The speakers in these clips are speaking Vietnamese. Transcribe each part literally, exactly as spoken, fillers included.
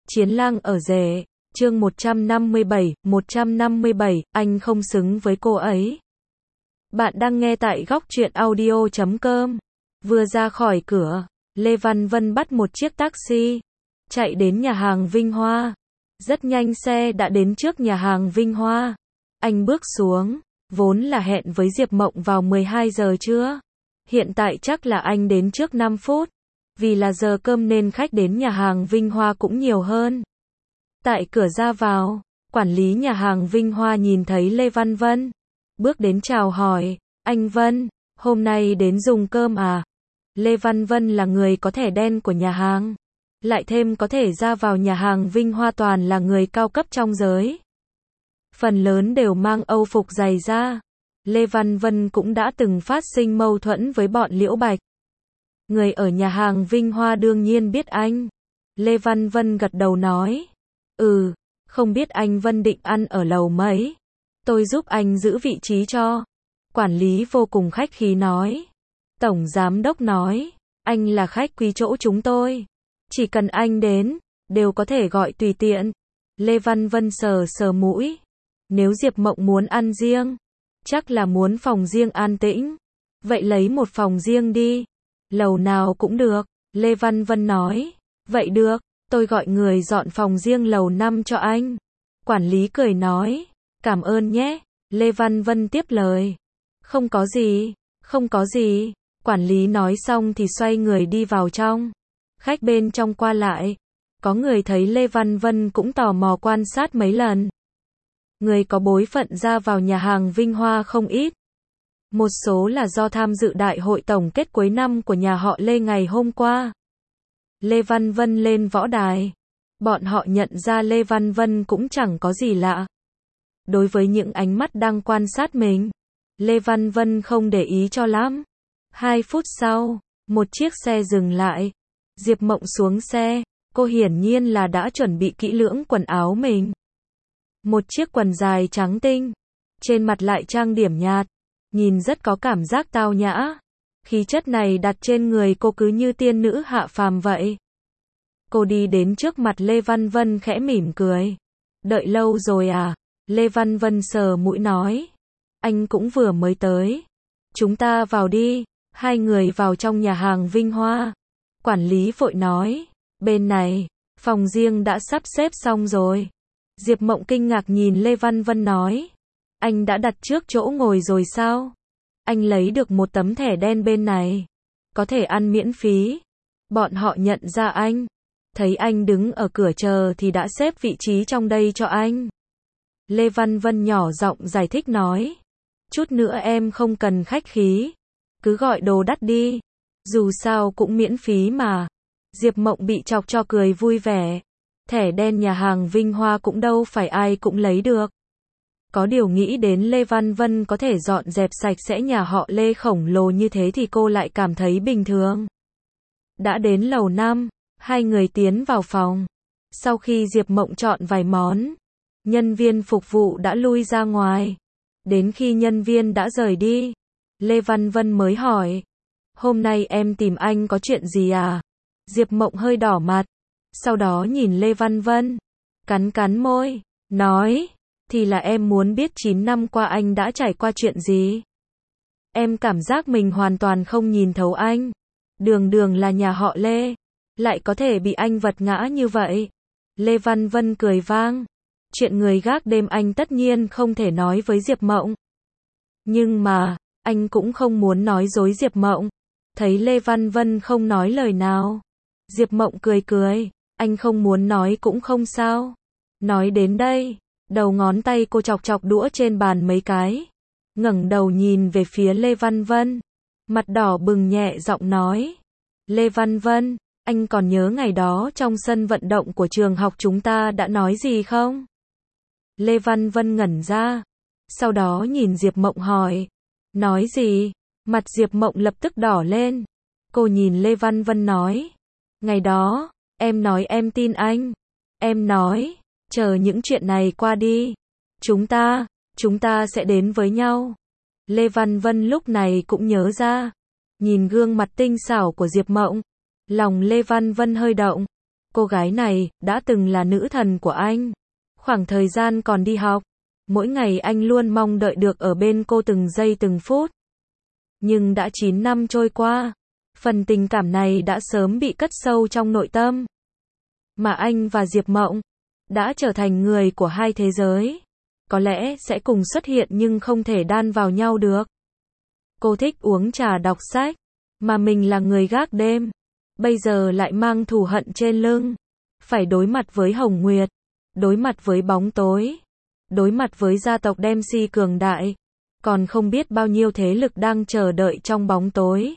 Chiến lang ở rể, chương một trăm năm mươi bảy, một trăm năm mươi bảy, anh không xứng với cô ấy. Bạn đang nghe tại góc truyện audio chấm com. Vừa ra khỏi cửa, Lê Văn Vân bắt một chiếc taxi, chạy đến nhà hàng Vinh Hoa. Rất nhanh xe đã đến trước nhà hàng Vinh Hoa. Anh bước xuống, vốn là hẹn với Diệp Mộng vào mười hai giờ trưa. Hiện tại chắc là anh đến trước năm phút. Vì là giờ cơm nên khách đến nhà hàng Vinh Hoa cũng nhiều hơn. Tại cửa ra vào, quản lý nhà hàng Vinh Hoa nhìn thấy Lê Văn Vân. Bước đến chào hỏi, anh Vân, hôm nay đến dùng cơm à? Lê Văn Vân là người có thẻ đen của nhà hàng. Lại thêm có thể ra vào nhà hàng Vinh Hoa toàn là người cao cấp trong giới. Phần lớn đều mang âu phục dày da. Lê Văn Vân cũng đã từng phát sinh mâu thuẫn với bọn Liễu Bạch. Người ở nhà hàng Vinh Hoa đương nhiên biết anh. Lê Văn Vân gật đầu nói. Ừ, không biết anh Vân định ăn ở lầu mấy. Tôi giúp anh giữ vị trí cho. Quản lý vô cùng khách khí nói. Tổng giám đốc nói. Anh là khách quý chỗ chúng tôi. Chỉ cần anh đến, đều có thể gọi tùy tiện. Lê Văn Vân sờ sờ mũi. Nếu Diệp Mộng muốn ăn riêng, chắc là muốn phòng riêng an tĩnh. Vậy lấy một phòng riêng đi. Lầu nào cũng được, Lê Văn Vân nói. Vậy được, tôi gọi người dọn phòng riêng lầu năm cho anh. Quản lý cười nói. Cảm ơn nhé. Lê Văn Vân tiếp lời. Không có gì, không có gì. Quản lý nói xong thì xoay người đi vào trong. Khách bên trong qua lại. Có người thấy Lê Văn Vân cũng tò mò quan sát mấy lần. Người có bối phận ra vào nhà hàng Vinh Hoa không ít. Một số là do tham dự đại hội tổng kết cuối năm của nhà họ Lê ngày hôm qua. Lê Văn Vân lên võ đài. Bọn họ nhận ra Lê Văn Vân cũng chẳng có gì lạ. Đối với những ánh mắt đang quan sát mình, Lê Văn Vân không để ý cho lắm. Hai phút sau, một chiếc xe dừng lại. Diệp Mộng xuống xe, cô hiển nhiên là đã chuẩn bị kỹ lưỡng quần áo mình. Một chiếc quần dài trắng tinh, trên mặt lại trang điểm nhạt, nhìn rất có cảm giác tao nhã. Khí chất này đặt trên người cô cứ như tiên nữ hạ phàm vậy. Cô đi đến trước mặt Lê Văn Vân khẽ mỉm cười. Đợi lâu rồi à? Lê Văn Vân sờ mũi nói. Anh cũng vừa mới tới. Chúng ta vào đi. Hai người vào trong nhà hàng Vinh Hoa. Quản lý vội nói. Bên này, phòng riêng đã sắp xếp xong rồi. Diệp Mộng kinh ngạc nhìn Lê Văn Vân nói. Anh đã đặt trước chỗ ngồi rồi sao? Anh lấy được một tấm thẻ đen bên này. Có thể ăn miễn phí. Bọn họ nhận ra anh. Thấy anh đứng ở cửa chờ thì đã xếp vị trí trong đây cho anh. Lê Văn Vân nhỏ giọng giải thích nói. Chút nữa em không cần khách khí. Cứ gọi đồ đắt đi. Dù sao cũng miễn phí mà. Diệp Mộng bị chọc cho cười vui vẻ. Thẻ đen nhà hàng Vinh Hoa cũng đâu phải ai cũng lấy được. Có điều nghĩ đến Lê Văn Vân có thể dọn dẹp sạch sẽ nhà họ Lê khổng lồ như thế thì cô lại cảm thấy bình thường. Đã đến lầu năm, hai người tiến vào phòng. Sau khi Diệp Mộng chọn vài món, nhân viên phục vụ đã lui ra ngoài. Đến khi nhân viên đã rời đi, Lê Văn Vân mới hỏi. Hôm nay em tìm anh có chuyện gì à? Diệp Mộng hơi đỏ mặt. Sau đó nhìn Lê Văn Vân, cắn cắn môi, nói. Thì là em muốn biết chín năm qua anh đã trải qua chuyện gì. Em cảm giác mình hoàn toàn không nhìn thấu anh. Đường đường là nhà họ Lê, lại có thể bị anh vật ngã như vậy. Lê Văn Vân cười vang. Chuyện người gác đêm anh tất nhiên không thể nói với Diệp Mộng. Nhưng mà, anh cũng không muốn nói dối Diệp Mộng. Thấy Lê Văn Vân không nói lời nào. Diệp Mộng cười cười. Anh không muốn nói cũng không sao. Nói đến đây, đầu ngón tay cô chọc chọc đũa trên bàn mấy cái. Ngẩng đầu nhìn về phía Lê Văn Vân. Mặt đỏ bừng nhẹ giọng nói. Lê Văn Vân, anh còn nhớ ngày đó trong sân vận động của trường học chúng ta đã nói gì không? Lê Văn Vân ngẩn ra. Sau đó nhìn Diệp Mộng hỏi. Nói gì? Mặt Diệp Mộng lập tức đỏ lên. Cô nhìn Lê Văn Vân nói. Ngày đó, em nói em tin anh. Em nói, chờ những chuyện này qua đi. Chúng ta, chúng ta sẽ đến với nhau. Lê Văn Vân lúc này cũng nhớ ra. Nhìn gương mặt tinh xảo của Diệp Mộng. Lòng Lê Văn Vân hơi động. Cô gái này, đã từng là nữ thần của anh. Khoảng thời gian còn đi học, mỗi ngày anh luôn mong đợi được ở bên cô từng giây từng phút. Nhưng đã chín năm trôi qua, phần tình cảm này đã sớm bị cất sâu trong nội tâm. Mà anh và Diệp Mộng đã trở thành người của hai thế giới. Có lẽ sẽ cùng xuất hiện nhưng không thể đan vào nhau được. Cô thích uống trà đọc sách, mà mình là người gác đêm. Bây giờ lại mang thù hận trên lưng. Phải đối mặt với Hồng Nguyệt, đối mặt với bóng tối, đối mặt với gia tộc Dempsey cường đại. Còn không biết bao nhiêu thế lực đang chờ đợi trong bóng tối.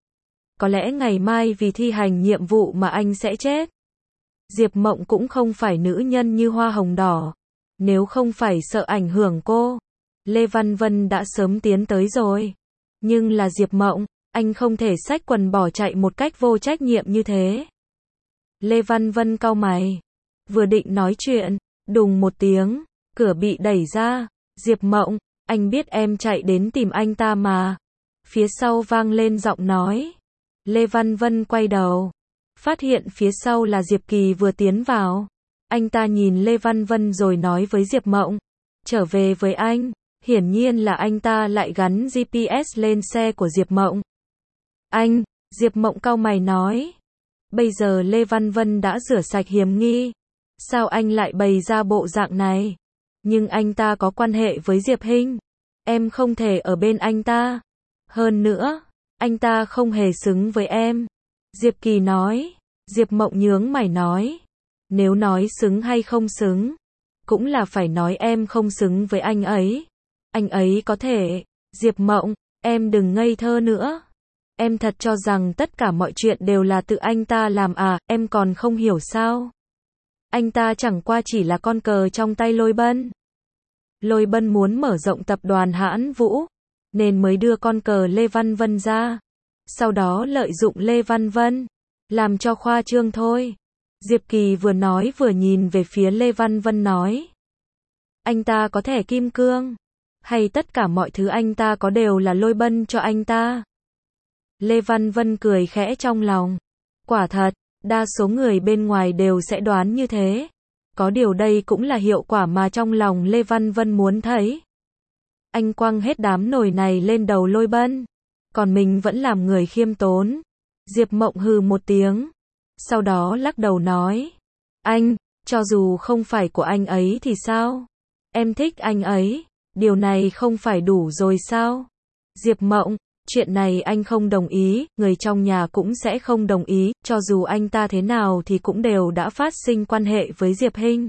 Có lẽ ngày mai vì thi hành nhiệm vụ mà anh sẽ chết. Diệp Mộng cũng không phải nữ nhân như hoa hồng đỏ. Nếu không phải sợ ảnh hưởng cô, Lê Văn Vân đã sớm tiến tới rồi. Nhưng là Diệp Mộng, anh không thể xách quần bỏ chạy một cách vô trách nhiệm như thế. Lê Văn Vân cau mày, vừa định nói chuyện, đùng một tiếng, cửa bị đẩy ra. Diệp Mộng, anh biết em chạy đến tìm anh ta mà. Phía sau vang lên giọng nói. Lê Văn Vân quay đầu, phát hiện phía sau là Diệp Kỳ vừa tiến vào. Anh ta nhìn Lê Văn Vân rồi nói với Diệp Mộng, trở về với anh. Hiển nhiên là anh ta lại gắn giê pê ét lên xe của Diệp Mộng. Anh, Diệp Mộng cau mày nói. Bây giờ Lê Văn Vân đã rửa sạch hiểm nghi. Sao anh lại bày ra bộ dạng này? Nhưng anh ta có quan hệ với Diệp Hinh. Em không thể ở bên anh ta. Hơn nữa, anh ta không hề xứng với em. Diệp Kỳ nói. Diệp Mộng nhướng mày nói. Nếu nói xứng hay không xứng, cũng là phải nói em không xứng với anh ấy. Anh ấy có thể. Diệp Mộng, em đừng ngây thơ nữa. Em thật cho rằng tất cả mọi chuyện đều là tự anh ta làm à, em còn không hiểu sao? Anh ta chẳng qua chỉ là con cờ trong tay Lôi Bân. Lôi Bân muốn mở rộng tập đoàn Hãn Vũ, nên mới đưa con cờ Lê Văn Vân ra. Sau đó lợi dụng Lê Văn Vân, làm cho khoa trương thôi. Diệp Kỳ vừa nói vừa nhìn về phía Lê Văn Vân nói. Anh ta có thẻ kim cương, hay tất cả mọi thứ anh ta có đều là Lôi Bân cho anh ta? Lê Văn Vân cười khẽ trong lòng. Quả thật, đa số người bên ngoài đều sẽ đoán như thế. Có điều đây cũng là hiệu quả mà trong lòng Lê Văn Vân muốn thấy. Anh quăng hết đám nồi này lên đầu Lôi Bân, còn mình vẫn làm người khiêm tốn. Diệp Mộng hừ một tiếng, sau đó lắc đầu nói. Anh, cho dù không phải của anh ấy thì sao? Em thích anh ấy, điều này không phải đủ rồi sao? Diệp Mộng, chuyện này anh không đồng ý, người trong nhà cũng sẽ không đồng ý, cho dù anh ta thế nào thì cũng đều đã phát sinh quan hệ với Diệp Hinh.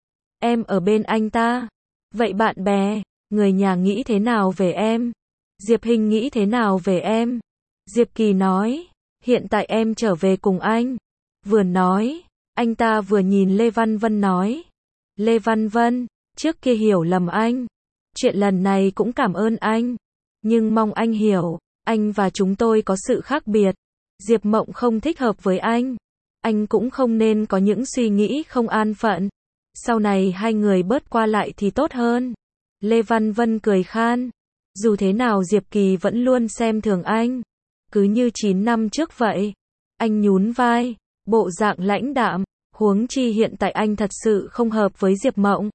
Em ở bên anh ta. Vậy bạn bè, người nhà nghĩ thế nào về em? Diệp Hinh nghĩ thế nào về em? Diệp Kỳ nói, hiện tại em trở về cùng anh. Vừa nói, anh ta vừa nhìn Lê Văn Vân nói. Lê Văn Vân, trước kia hiểu lầm anh. Chuyện lần này cũng cảm ơn anh. Nhưng mong anh hiểu, anh và chúng tôi có sự khác biệt. Diệp Mộng không thích hợp với anh. Anh cũng không nên có những suy nghĩ không an phận. Sau này hai người bớt qua lại thì tốt hơn. Lê Văn Vân cười khan. Dù thế nào Diệp Kỳ vẫn luôn xem thường anh. Cứ như chín năm trước vậy. Anh nhún vai, bộ dạng lãnh đạm. Huống chi hiện tại anh thật sự không hợp với Diệp Mộng.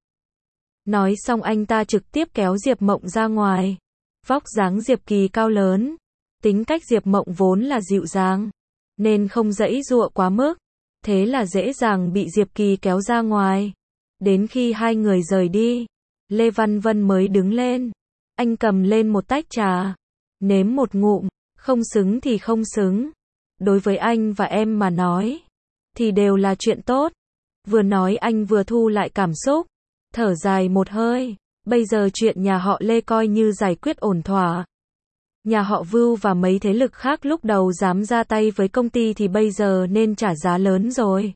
Nói xong anh ta trực tiếp kéo Diệp Mộng ra ngoài. Vóc dáng Diệp Kỳ cao lớn. Tính cách Diệp Mộng vốn là dịu dàng, nên không giãy giụa quá mức. Thế là dễ dàng bị Diệp Kỳ kéo ra ngoài. Đến khi hai người rời đi, Lê Văn Vân mới đứng lên. Anh cầm lên một tách trà, nếm một ngụm, không xứng thì không xứng. Đối với anh và em mà nói, thì đều là chuyện tốt. Vừa nói anh vừa thu lại cảm xúc, thở dài một hơi. Bây giờ chuyện nhà họ Lê coi như giải quyết ổn thỏa. Nhà họ Vưu và mấy thế lực khác lúc đầu dám ra tay với công ty thì bây giờ nên trả giá lớn rồi.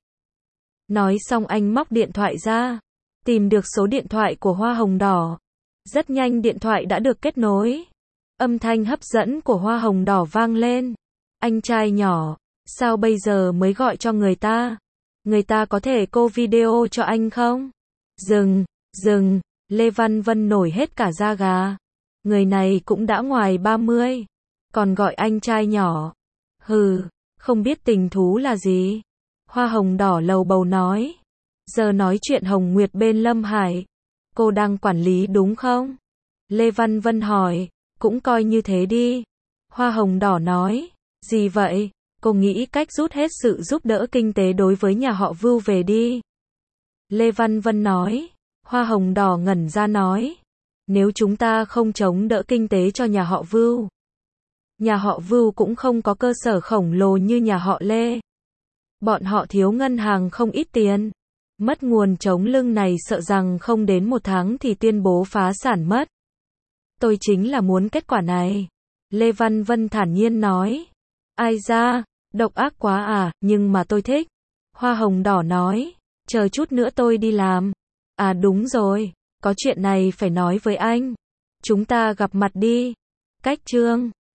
Nói xong anh móc điện thoại ra, tìm được số điện thoại của Hoa Hồng Đỏ. Rất nhanh điện thoại đã được kết nối. Âm thanh hấp dẫn của Hoa Hồng Đỏ vang lên. Anh trai nhỏ, sao bây giờ mới gọi cho người ta? Người ta có thể call video cho anh không? Dừng, dừng, Lê Văn Vân nổi hết cả da gà. Người này cũng đã ngoài ba mươi, còn gọi anh trai nhỏ. Hừ, không biết tình thú là gì. Hoa hồng đỏ lầu bầu nói. Giờ nói chuyện Hồng Nguyệt bên Lâm Hải. Cô đang quản lý đúng không? Lê Văn Vân hỏi. Cũng coi như thế đi. Hoa hồng đỏ nói. Gì vậy? Cô nghĩ cách rút hết sự giúp đỡ kinh tế đối với nhà họ Vưu về đi. Lê Văn Vân nói. Hoa hồng đỏ ngẩn ra nói. Nếu chúng ta không chống đỡ kinh tế cho nhà họ Vưu, nhà họ Vưu cũng không có cơ sở khổng lồ như nhà họ Lê. Bọn họ thiếu ngân hàng không ít tiền. Mất nguồn chống lưng này sợ rằng không đến một tháng thì tuyên bố phá sản mất. Tôi chính là muốn kết quả này. Lê Văn Vân thản nhiên nói. Ai da, độc ác quá à, nhưng mà tôi thích. Hoa hồng đỏ nói. Chờ chút nữa tôi đi làm. À đúng rồi, có chuyện này phải nói với anh. Chúng ta gặp mặt đi. Cách chương